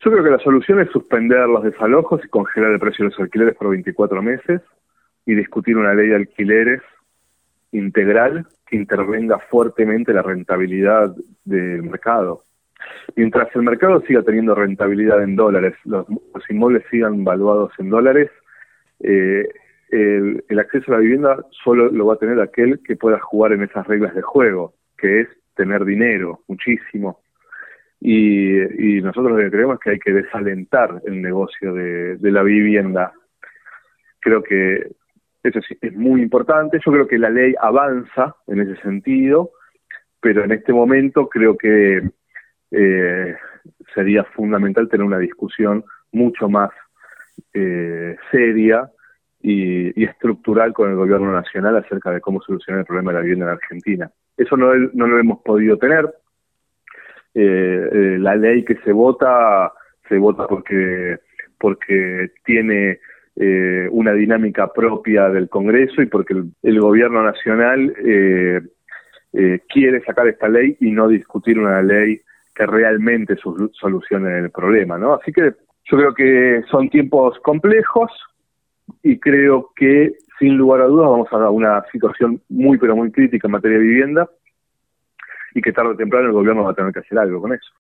Yo creo que la solución es suspender los desalojos y congelar el precio de los alquileres por 24 meses y discutir una ley de alquileres integral que intervenga fuertemente la rentabilidad del mercado. Mientras el mercado siga teniendo rentabilidad en dólares, los inmuebles sigan valuados en dólares, el acceso a la vivienda solo lo va a tener aquel que pueda jugar en esas reglas de juego, que es tener dinero, muchísimo. Y nosotros lo que creemos es que hay que desalentar el negocio de la vivienda. Creo que eso es muy importante. Yo creo que la ley avanza en ese sentido, pero en este momento creo que sería fundamental tener una discusión mucho más seria y estructural con el gobierno nacional acerca de cómo solucionar el problema de la vivienda en Argentina. Eso no lo hemos podido tener. La ley que se vota porque tiene una dinámica propia del Congreso y porque el gobierno nacional quiere sacar esta ley y no discutir una ley que realmente solucione el problema, ¿no? Así que yo creo que son tiempos complejos y creo que sin lugar a dudas vamos a una situación muy pero muy crítica en materia de vivienda y que tarde o temprano el gobierno va a tener que hacer algo con eso.